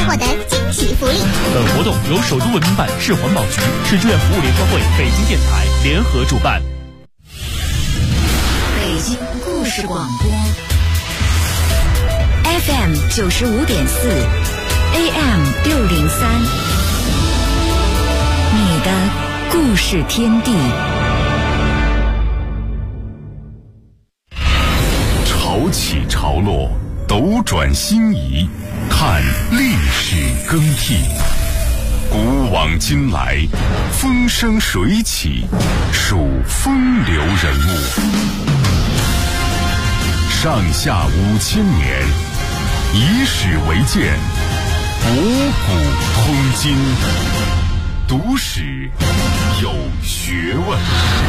获得惊喜福利。 本活动由首都文明办、市环保局、市志愿服务联合会、北京电台联合主办。 北京故事广播 FM 95.4 AM 603，你的故事天地。 潮起潮落，斗转星移，看历史更替。古往今来，风生水起，数风流人物。上下5000年，以史为鉴，博古通今，读史有学问。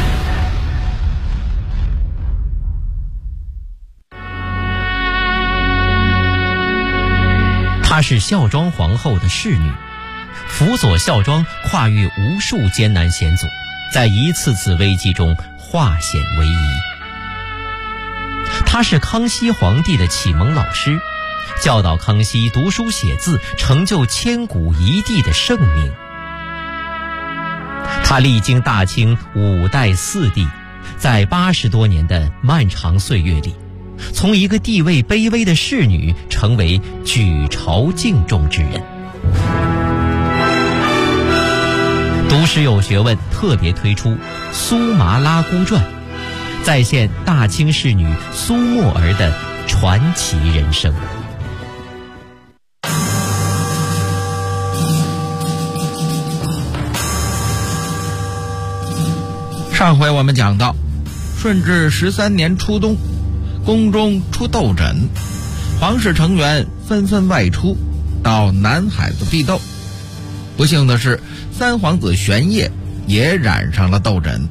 她是孝庄皇后的侍女，辅佐孝庄跨越无数艰难险阻，在一次次危机中化险为夷。她是康熙皇帝的启蒙老师，教导康熙读书写字，成就千古一帝的盛名。她历经大清5代4帝，在80多年的漫长岁月里，从一个地位卑微的侍女成为举朝敬重之人。读史有学问特别推出《苏麻拉姑传》，再现大清侍女苏沫儿的传奇人生。 上回我们讲到，顺治13年初冬，宫中出斗疹，皇室成员纷纷外出到南海子避斗。不幸的是，三皇子玄烨也染上了斗疹。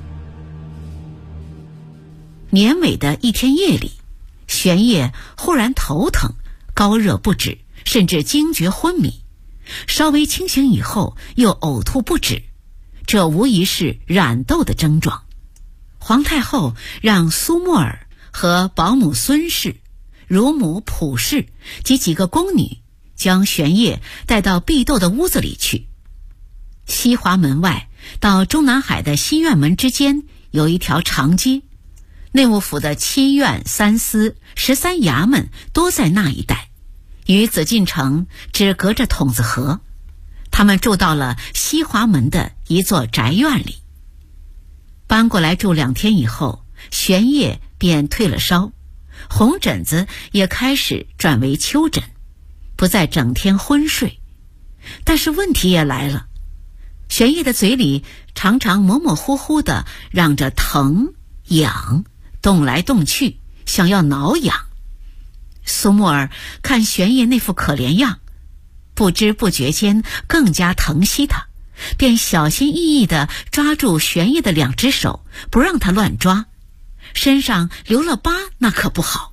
年尾的一天夜里，玄烨忽然头疼，高热不止，甚至惊厥昏迷。稍微清醒以后又呕吐不止，这无疑是染痘的症状。皇太后让苏沫儿和保姆孙氏、乳母普氏及几个宫女将玄烨带到避斗的屋子里去。西华门外到中南海的西院门之间有一条长街，内务府的7院3司13衙门都在那一带，与紫禁城只隔着筒子河。他们住到了西华门的一座宅院里。搬过来住2天以后，玄烨便退了烧，红疹子也开始转为丘疹，不再整天昏睡。但是问题也来了，玄烨的嘴里常常模模糊糊地嚷着疼痒，动来动去，想要挠痒。苏沫儿看玄烨那副可怜样，不知不觉间更加疼惜他，便小心翼翼地抓住玄烨的2只手，不让他乱抓，身上留了疤那可不好。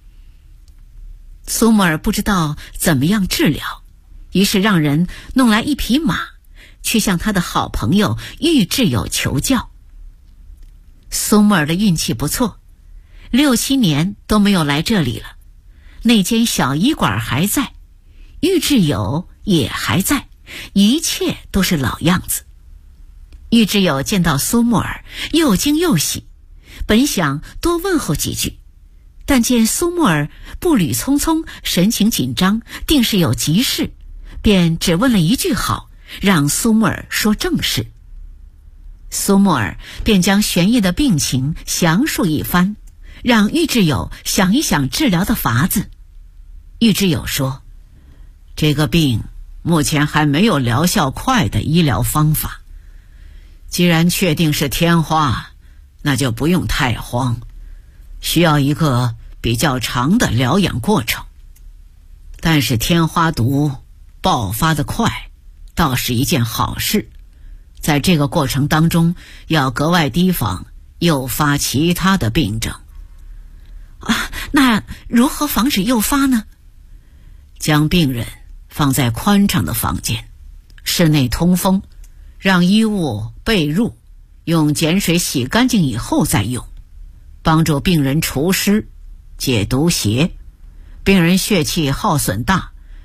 苏沫儿不知道怎么样治疗，于是让人弄来一匹马，去向他的好朋友玉质友求教。苏沫儿的运气不错，6、7年都没有来这里了。那间小医馆还在，玉质友也还在，一切都是老样子。玉质友见到苏沫儿，又惊又喜，本想多问候几句，但见苏沫儿步履匆匆，神情紧张，定是有急事，便只问了一句好，让苏沫儿说正事。苏沫儿便将玄烨的病情详述一番，让玉质友想一想治疗的法子。玉质友说，这个病目前还没有疗效快的医疗方法，既然确定是天花，那就不用太慌，需要一个比较长的疗养过程。但是天花毒爆发得快，倒是一件好事，在这个过程当中要格外提防诱发其他的病症。那如何防止诱发呢？将病人放在宽敞的房间，室内通风，让衣物被褥用碱水洗干净以后再用，帮助病人除湿解毒邪。病人血气耗损大，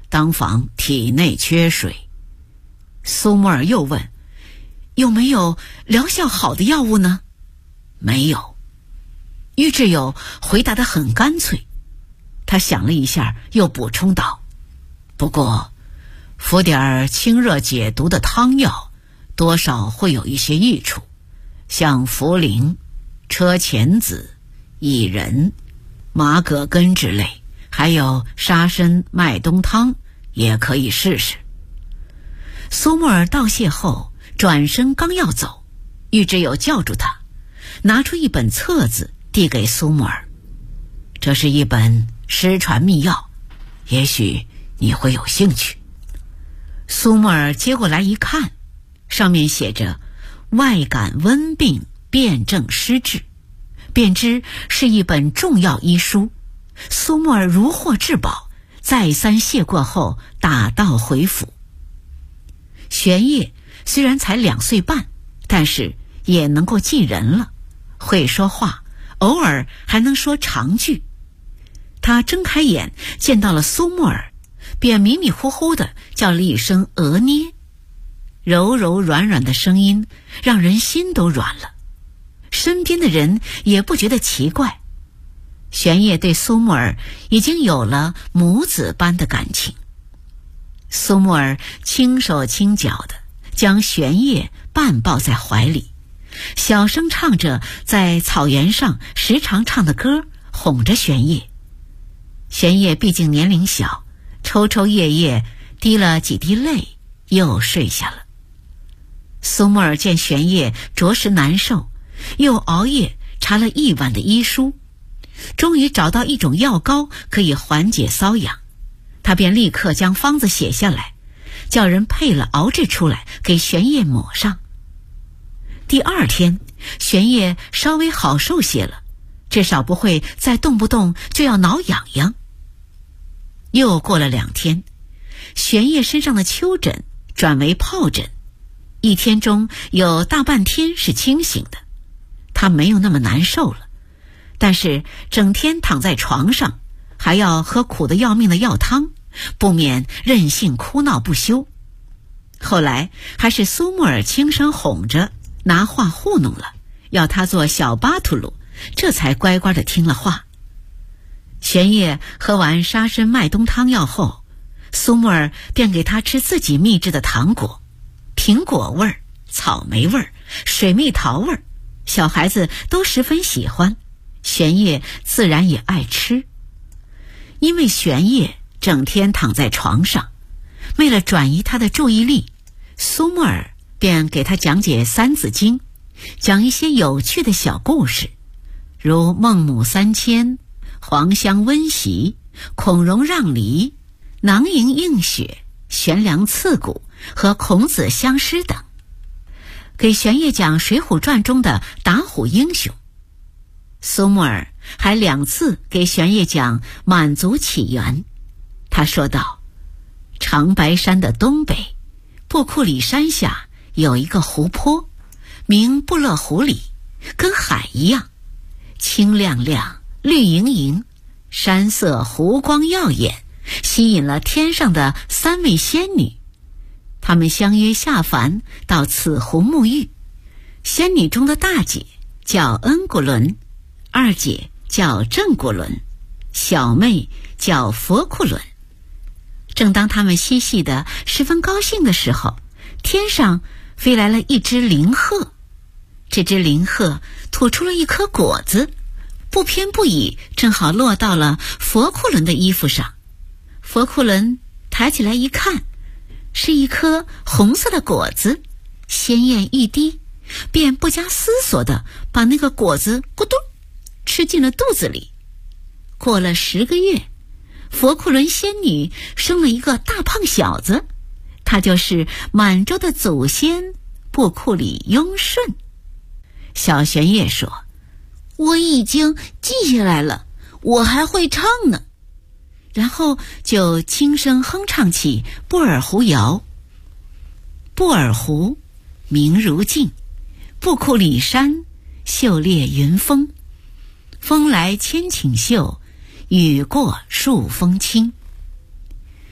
当防体内缺水。苏沫尔又问，有没有疗效好的药物呢？没有。玉志友回答得很干脆。他想了一下，又补充道，不过服点清热解毒的汤药多少会有一些益处，像茯苓、车前子、薏仁、麻葛根之类，还有沙参麦冬汤也可以试试。苏沫尔道谢后转身刚要走，玉志友叫住他，拿出一本册子递给苏沫尔，这是一本失传秘药，也许你会有兴趣。苏沫尔接过来一看，上面写着外感温病辨证施治，便知是一本重要医书。苏沫尔如获至宝，再三谢过后打道回府。玄烨虽然才2岁半，但是也能够记人了，会说话，偶尔还能说长句。他睁开眼见到了苏沫尔，便迷迷糊糊地叫了一声额捏，柔柔软软的声音让人心都软了，身边的人也不觉得奇怪。玄烨对苏沫尔已经有了母子般的感情。苏沫尔轻手轻脚地将玄烨半抱在怀里，小声唱着在草原上时常唱的歌，哄着玄烨。玄烨毕竟年龄小，抽抽噎噎滴了几滴泪，又睡下了。苏沫尔见玄烨着实难受，又熬夜查了1晚的医书，终于找到一种药膏可以缓解瘙痒，他便立刻将方子写下来，叫人配了熬制出来给玄烨抹上。第2天，玄烨稍微好受些了，至少不会再动不动就要挠痒痒。又过了2天，玄烨身上的丘疹转为疱疹，1天中有大半天是清醒的，他没有那么难受了，但是整天躺在床上，还要喝苦得要命的药汤，不免任性哭闹不休。后来还是苏沫尔轻声哄着，拿话糊弄了，要他做小巴图鲁，这才乖乖地听了话。玄烨喝完沙参麦冬汤药后，苏沫尔便给他吃自己秘制的糖果，苹果味儿、草莓味儿、水蜜桃味儿，小孩子都十分喜欢，玄烨自然也爱吃。因为玄烨整天躺在床上，为了转移他的注意力，苏沫尔便给他讲解《三字经》，讲一些有趣的小故事，如孟母三迁、黄香温席、孔融让梨、囊萤映雪、悬梁刺股和孔子相师等，给玄烨讲《水浒传》中的打虎英雄。苏沫尔还2次给玄烨讲满族起源。他说道，长白山的东北，布库里山下有一个湖泊，名布勒湖里，跟海一样，清亮亮，绿莹莹，山色湖光耀眼，吸引了天上的3位仙女。她们相约下凡到此湖沐浴。仙女中的大姐叫恩古伦，二姐叫正古伦，小妹叫佛库伦。正当他们嬉戏的十分高兴的时候，天上飞来了一只灵鹤。这只灵鹤吐出了一颗果子，不偏不倚，正好落到了佛库伦的衣服上。佛库伦抬起来一看，是一颗红色的果子，鲜艳欲滴，便不加思索地把那个果子咕嘟吃进了肚子里。过了10个月，佛库伦仙女生了一个大胖小子，他就是满洲的祖先布库里雍顺。小玄烨说，我已经记下来了，我还会唱呢。然后就轻声哼唱起布尔湖谣。布尔湖明如镜，布库里山秀列云峰，风来千顷秀，雨过树风轻。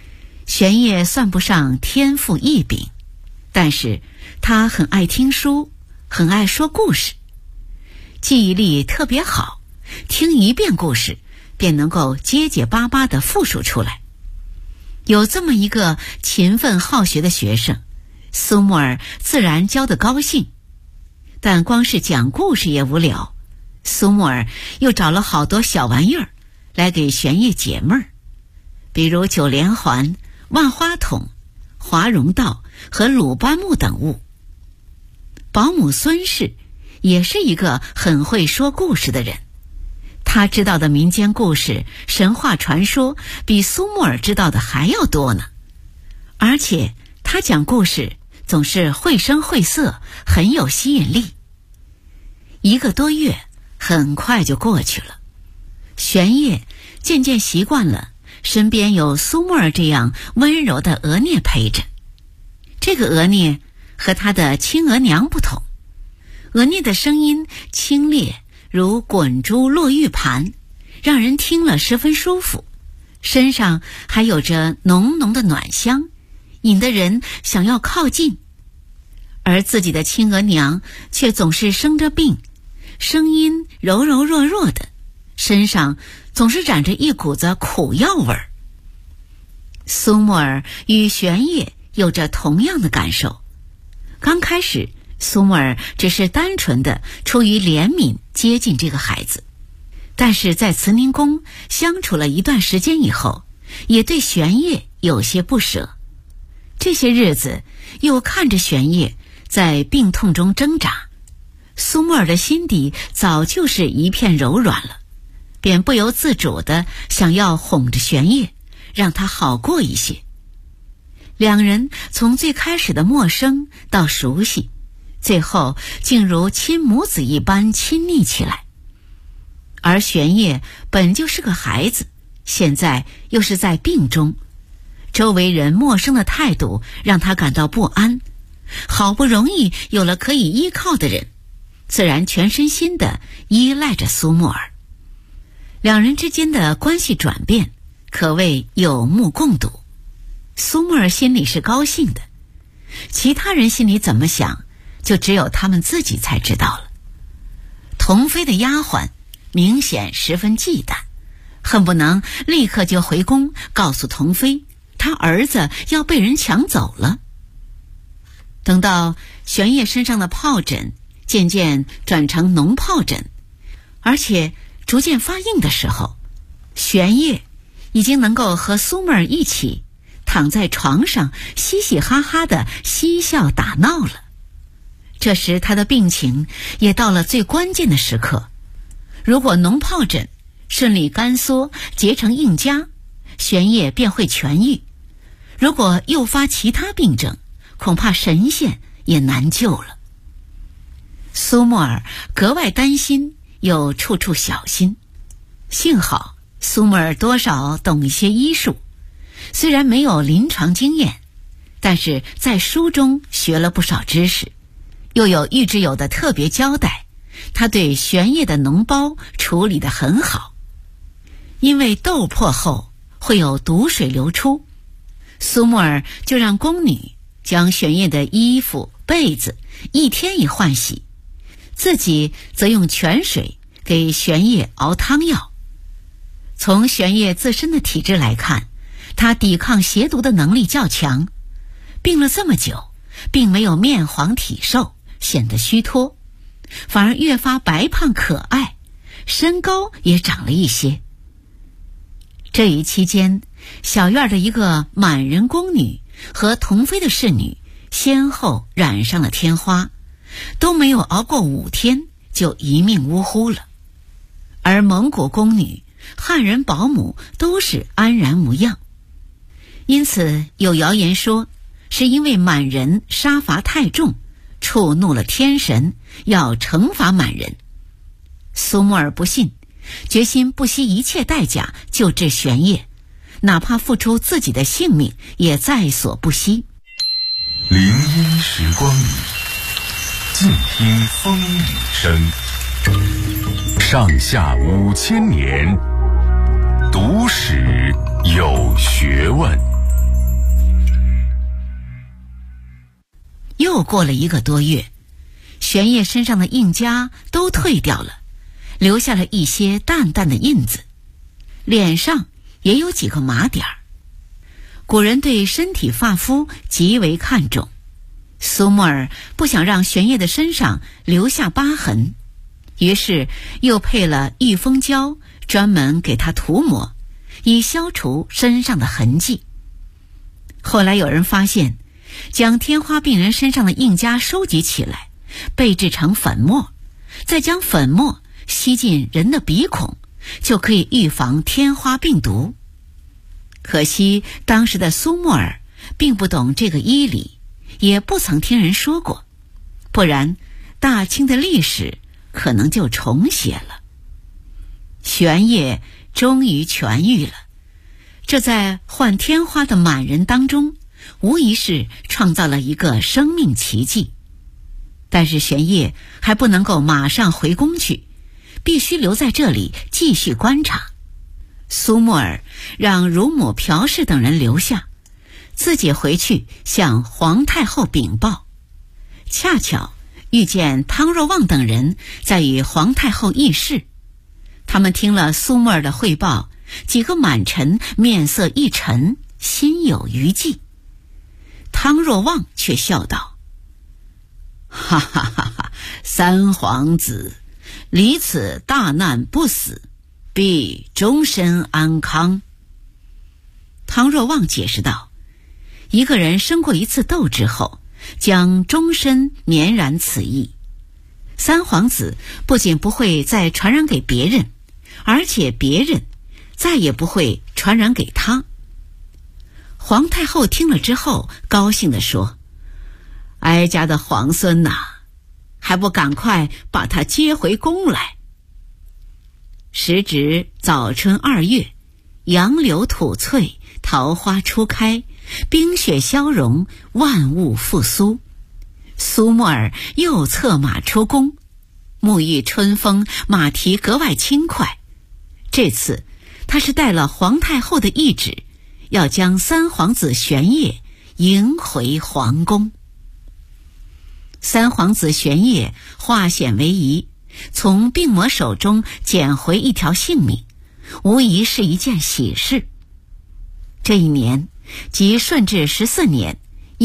玄烨算不上天赋异禀，但是他很爱听书，很爱说故事，记忆力特别好，听一遍故事便能够结结巴巴地复述出来。有这么一个勤奋好学的学生，苏沫儿自然教得高兴。但光是讲故事也无聊，苏沫儿又找了好多小玩意儿来给玄烨解闷儿，比如九连环、万花筒、华容道和鲁班木等物。保姆孙氏也是一个很会说故事的人，他知道的民间故事、神话传说比苏沫儿知道的还要多呢。而且他讲故事总是绘声绘色，很有吸引力。1个多月很快就过去了，玄烨渐渐习惯了身边有苏沫儿这样温柔的额阇陪着。这个额阇和他的亲额娘不同，额阇的声音清冽如滚珠落玉盘，让人听了十分舒服，身上还有着浓浓的暖香，引得人想要靠近。而自己的亲额娘却总是生着病，声音柔柔弱弱的，身上总是染着一股子苦药味儿。苏沫儿与玄烨有着同样的感受。刚开始，苏沫儿只是单纯的出于怜悯接近这个孩子，但是在慈宁宫相处了一段时间以后，也对玄烨有些不舍。这些日子又看着玄烨在病痛中挣扎，苏沫儿的心底早就是一片柔软了，便不由自主地想要哄着玄烨，让他好过一些。两人从最开始的陌生到熟悉，最后竟如亲母子一般亲昵起来。而玄烨本就是个孩子，现在又是在病中，周围人陌生的态度让他感到不安，好不容易有了可以依靠的人，自然全身心地依赖着苏沫儿。两人之间的关系转变可谓有目共睹。苏沫儿心里是高兴的，其他人心里怎么想，就只有他们自己才知道了。童妃的丫鬟明显十分忌惮，恨不能立刻就回宫告诉童妃，他儿子要被人抢走了。等到玄烨身上的疱疹渐渐转成脓疱疹，而且逐渐发硬的时候，玄烨已经能够和苏沫儿一起躺在床上嘻嘻哈哈的嬉笑打闹了。这时他的病情也到了最关键的时刻，如果脓疱疹顺利干缩结成硬痂，玄烨便会痊愈；如果诱发其他病症，恐怕神仙也难救了。苏沫儿格外担心，又处处小心。幸好苏沫儿多少懂一些医术，虽然没有临床经验，但是在书中学了不少知识，又有玉之友的特别交代，他对玄烨的脓包处理得很好。因为豆破后会有毒水流出，苏沫儿就让宫女将玄烨的衣服被子一天一换洗，自己则用泉水给玄烨熬汤药。从玄烨自身的体质来看，他抵抗邪毒的能力较强，病了这么久，并没有面黄体瘦，显得虚脱，反而越发白胖可爱，身高也长了一些。这一期间，小院的一个满人宫女和童妃的侍女先后染上了天花，都没有熬过5天就一命呜呼了。而蒙古宫女、汉人保姆都是安然无恙。因此有谣言说，是因为满人杀伐太重，触怒了天神，要惩罚满人。苏沫儿不信，决心不惜一切代价救治玄烨，哪怕付出自己的性命也在所不惜。 林荫时光里，静听风雨声。上下5000年，读史有学问。 又过了1个多月，玄烨身上的印痂都退掉了，留下了一些淡淡的印子，脸上也有几个麻点儿。古人对身体发肤极为看重，苏沫儿不想让玄烨的身上留下疤痕，于是又配了益风胶，专门给他涂抹，以消除身上的痕迹。后来有人发现，将天花病人身上的印痂收集起来，备制成粉末，再将粉末吸进人的鼻孔，就可以预防天花病毒。可惜当时的苏沫儿并不懂这个医理，也不曾听人说过，不然大清的历史可能就重写了。玄烨终于痊愈了，这在患天花的满人当中，无疑是创造了一个生命奇迹。但是玄烨还不能够马上回宫去，必须留在这里继续观察。苏沫儿让乳母朴氏等人留下，自己回去向皇太后禀报。恰巧遇见汤若望等人在与皇太后议事，他们听了苏沫儿的汇报，几个满臣面色一沉，心有余悸。汤若望却笑道：哈哈哈哈，三皇子离此大难不死，必终身安康。汤若望解释道，一个人生过一次斗之后，将终身绵然此意。三皇子不仅不会再传染给别人，而且别人再也不会传染给他。皇太后听了之后高兴地说：哀家的皇孙呐，还不赶快把他接回宫来。时值早春2月，杨柳吐翠，桃花初开，冰雪消融，万物复苏。苏沫儿又策马出宫，沐浴春风，马蹄格外轻快。这次他是带了皇太后的懿旨，要将三皇子玄烨迎回皇宫。三皇子玄烨化险为夷，从病魔手中捡回一条性命，无疑是一件喜事。这一年即顺治14年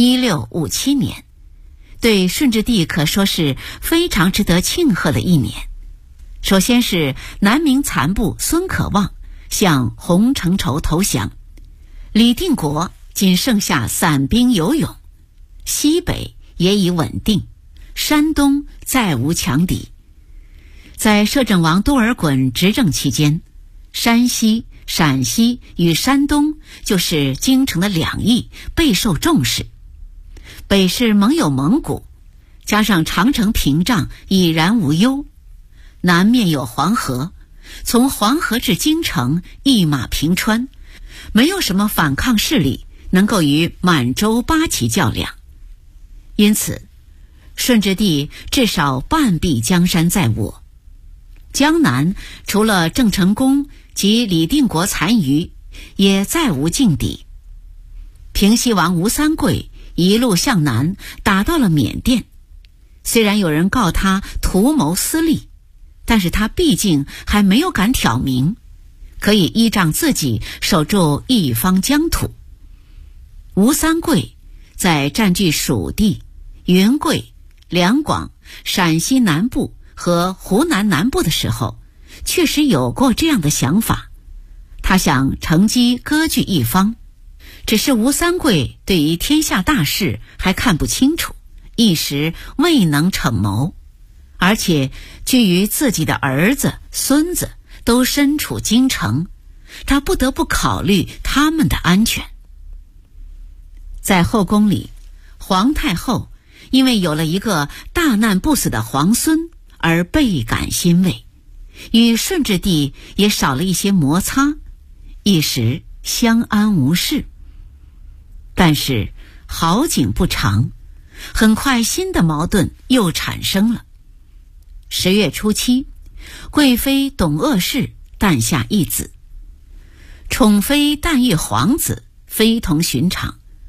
1657年，对顺治帝可说是非常值得庆贺的一年。首先是南明残部孙可望向洪承畴投降，李定国仅剩下散兵游勇，西北也已稳定，山东再无强敌。在摄政王多尔衮执政期间，山西、陕西与山东就是京城的两翼，备受重视。北是盟友蒙古，加上长城屏障已然无忧，南面有黄河，从黄河至京城一马平川，没有什么反抗势力能够与满洲八旗较量。因此顺治帝至少半壁江山在握。江南除了郑成功及李定国残余，也再无劲敌。平西王吴三桂一路向南，打到了缅甸。虽然有人告他图谋私利，但是他毕竟还没有敢挑明，可以依仗自己守住一方疆土。吴三桂在占据蜀地、云贵、两广、陕西南部和湖南南部的时候，确实有过这样的想法，他想乘机割据一方。只是吴三桂对于天下大事还看不清楚，一时未能逞谋，而且居于自己的儿子、孙子都身处京城，他不得不考虑他们的安全。在后宫里，皇太后因为有了一个大难不死的皇孙而倍感欣慰，与顺治帝也少了一些摩擦，一时相安无事。但是好景不长，很快新的矛盾又产生了。10月初7，贵妃董鄂氏诞下一子。宠妃诞育皇子非同寻常，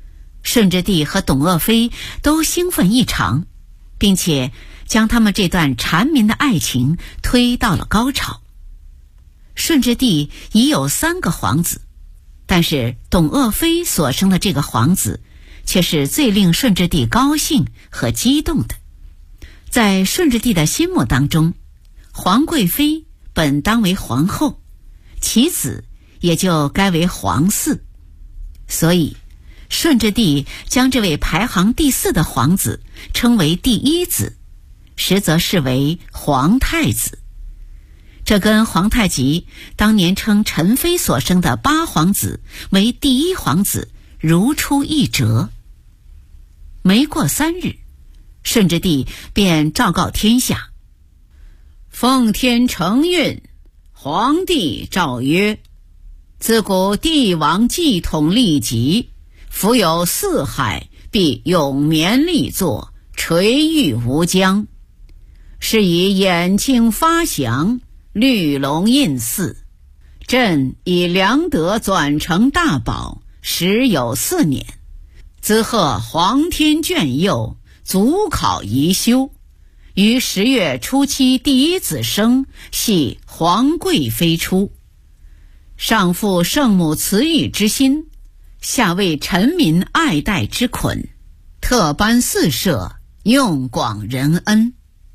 顺治帝和董鄂妃都兴奋异常，并且将他们这段缠绵的爱情推到了高潮。顺治帝已有3个皇子，但是董鄂妃所生的这个皇子却是最令顺治帝高兴和激动的。在顺治帝的心目当中，皇贵妃本当为皇后，其子也就该为皇嗣，所以顺治帝将这位排行第4的皇子称为第1子，实则是为皇太子。这跟皇太极当年称陈妃所生的8皇子为第1皇子如出一辙。没过3日，顺治帝便昭告天下：奉天承运，皇帝诏曰：自古帝王继统立极，夫有四海，必永绵立作，垂誉无疆。是以眼睛发祥，绿龙印祀。朕以良德转成大宝，时有4年，兹贺皇天眷佑，祖考宜修。于10月初7第1子生，系皇贵妃出。上负圣母慈育之心，下为臣民爱戴之捆，特颁4舍，用广仁恩。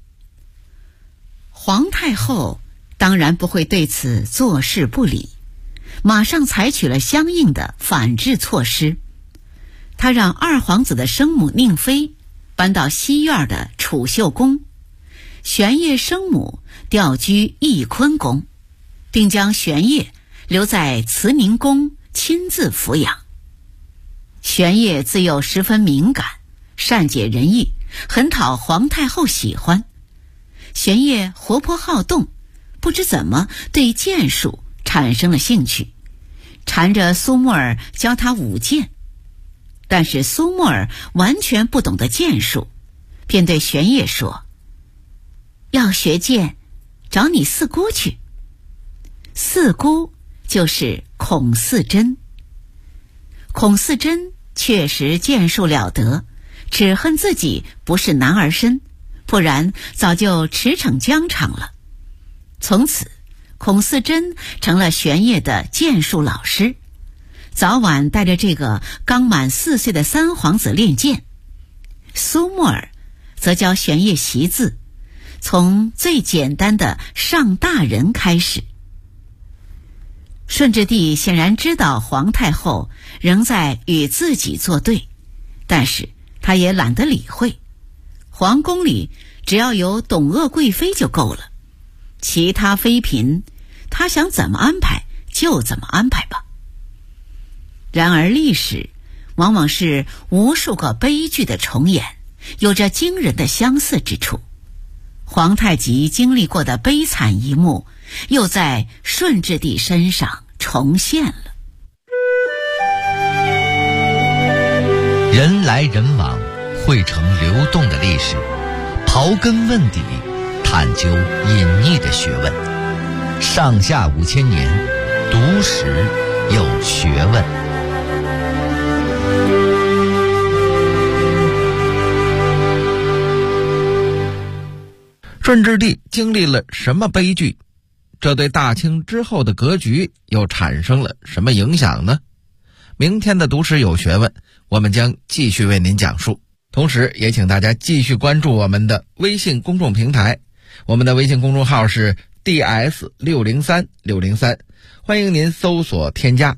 皇太后当然不会对此坐视不理，马上采取了相应的反制措施。她让2皇子的生母宁妃搬到西院的储秀宫，玄烨生母调居翊坤宫，并将玄烨留在慈宁宫亲自抚养。玄烨自幼十分敏感，善解人意，很讨皇太后喜欢。玄烨活泼好动，不知怎么对剑术产生了兴趣，缠着苏木儿教他舞剑。但是苏木儿完全不懂得剑术，便对玄烨说：要学剑，找你四姑去。四姑就是孔四珍。孔四珍确实剑术了得，只恨自己不是男儿身，不然早就驰骋疆场了。从此孔四珍成了玄烨的剑术老师，早晚带着这个刚满4岁的3皇子练剑。苏木儿则教玄烨习字，从最简单的上大人开始。顺治帝显然知道皇太后仍在与自己作对，但是他也懒得理会。皇宫里只要有董鄂贵妃就够了，其他妃嫔他想怎么安排就怎么安排吧。然而历史往往是无数个悲剧的重演，有着惊人的相似之处。皇太极经历过的悲惨一幕，又在顺治帝身上重现了。 人来人往，汇成流动的历史，刨根问底，探究隐匿的学问。上下5000年，读史有学问。 顺治帝经历了什么悲剧？这对大清之后的格局又产生了什么影响呢？明天的读史有学问，我们将继续为您讲述。同时也请大家继续关注我们的微信公众平台，我们的微信公众号是 DS603603，欢迎您搜索添加。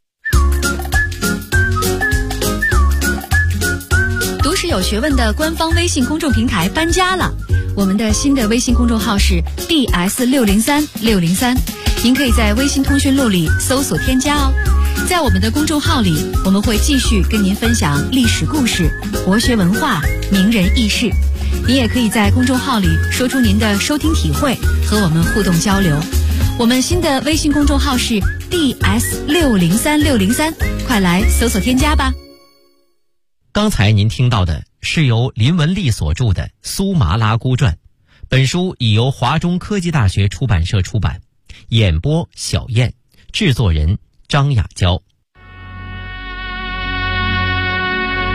读史有学问的官方微信公众平台搬家了，我们的新的微信公众号是 DS603603，您可以在微信通讯录里搜索添加哦。在我们的公众号里，我们会继续跟您分享历史故事、国学文化、名人轶事。您也可以在公众号里说出您的收听体会，和我们互动交流。我们新的微信公众号是 DS603603，快来搜索添加吧。 刚才您听到的是由林文丽所著的《苏麻拉姑传》，本书已由华中科技大学出版社出版，演播小燕，制作人张雅娇。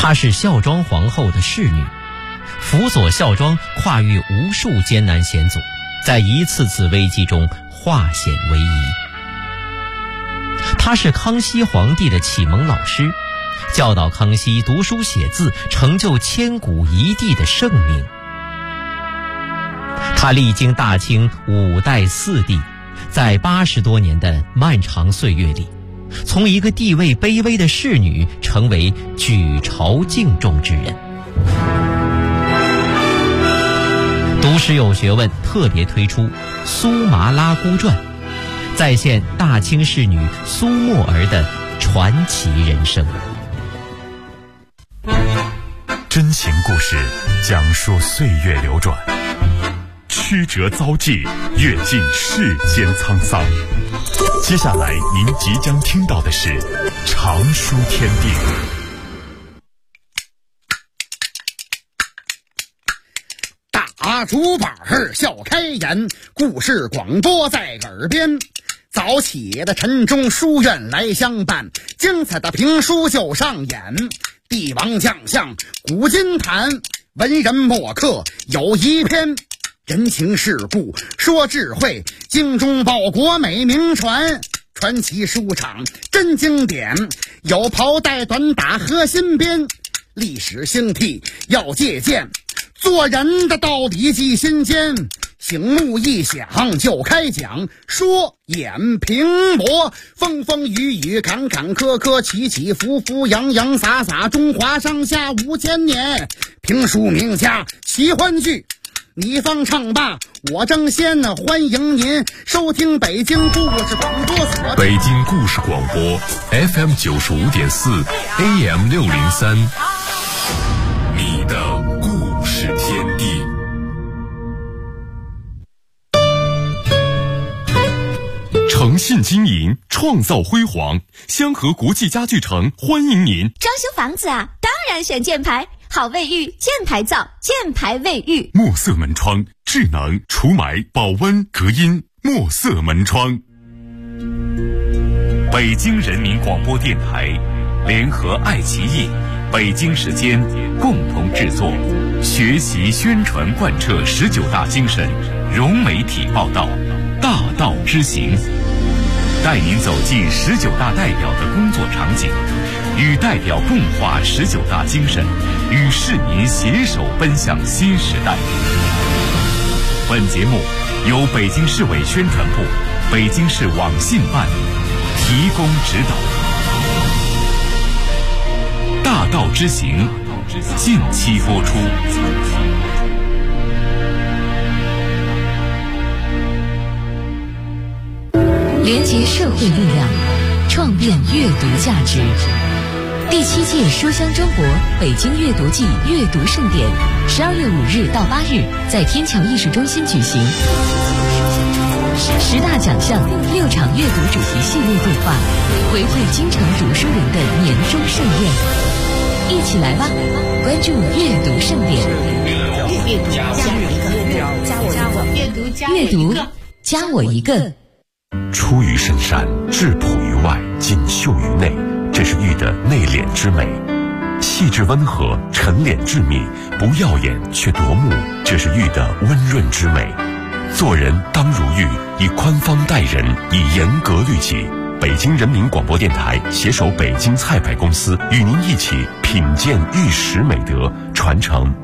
她是孝庄皇后的侍女，辅佐孝庄跨越无数艰难险阻，在一次次危机中化险为夷。她是康熙皇帝的启蒙老师，教导康熙读书写字，成就千古一帝的盛名。她历经大清5代4帝，在80多年的漫长岁月里，从一个地位卑微的侍女成为举朝敬重之人。读史有学问特别推出《苏麻拉姑传》，再现大清侍女苏沫儿的传奇人生。 真情故事讲述岁月流转，曲折遭际，阅尽世间沧桑。接下来您即将听到的是常书天地。 大竹板笑开颜，故事广播在耳边。早起的晨钟书院来相伴，精彩的评书就上演。帝王将相古今谈，文人墨客有一篇。人情世故说智慧，精忠报国美名传。传奇书场真经典，有袍带短打和新编。历史兴替要借鉴，做人的道理记心间。醒目一响就开讲，说演评驳，风风雨雨坎坎坷坷，起起伏伏洋洋洒洒，中华上下5000年。评书名家奇欢剧，你方唱罢我争先，欢迎您收听北京故事广播所。 北京故事广播 FM 95.4 AM 603，你的故事天地。诚信经营，创造辉煌。香河国际家具城欢迎您。 装修房子啊，当然选箭牌，好卫浴，箭牌造，箭牌卫浴。 墨色门窗，智能除霾、保温、隔音。墨色门窗。北京人民广播电台联合爱奇艺、北京时间共同制作，学习宣传贯彻19大精神，融媒体报道，大道之行，带您走进19大代表的工作场景，与代表共话19大精神，与市民携手奔向新时代。本节目由北京市委宣传部、北京市网信办提供指导。大道之行，近期播出。 连结社会力量，创变阅读价值。第7届书香中国北京阅读季阅读盛典，12月5日到8日在天桥艺术中心举行。10大奖项，6场阅读主题系列对话，回馈京城读书人的年终盛宴。一起来吧，关注阅读盛典。阅读加我一个。 出于深山，质朴于外，锦绣于内，这是玉的内敛之美。细致温和，沉敛致密，不耀眼却夺目，这是玉的温润之美。做人当如玉，以宽方待人，以严格律己。北京人民广播电台携手北京菜百公司，与您一起品鉴玉石美德，传承